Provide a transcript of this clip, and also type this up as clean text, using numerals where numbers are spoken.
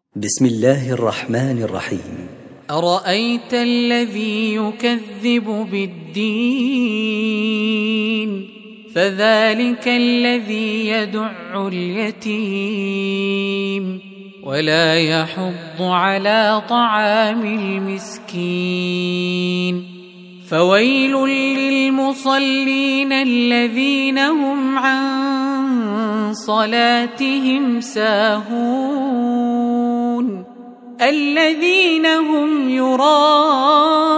بسم الله الرحمن الرحيم. أرأيت الذي يكذب بالدين فذلك الذي يدع اليتيم ولا يحض على طعام المسكين فويل للمصلين الذين هم عن صلاتهم ساهون الذين هم يراءون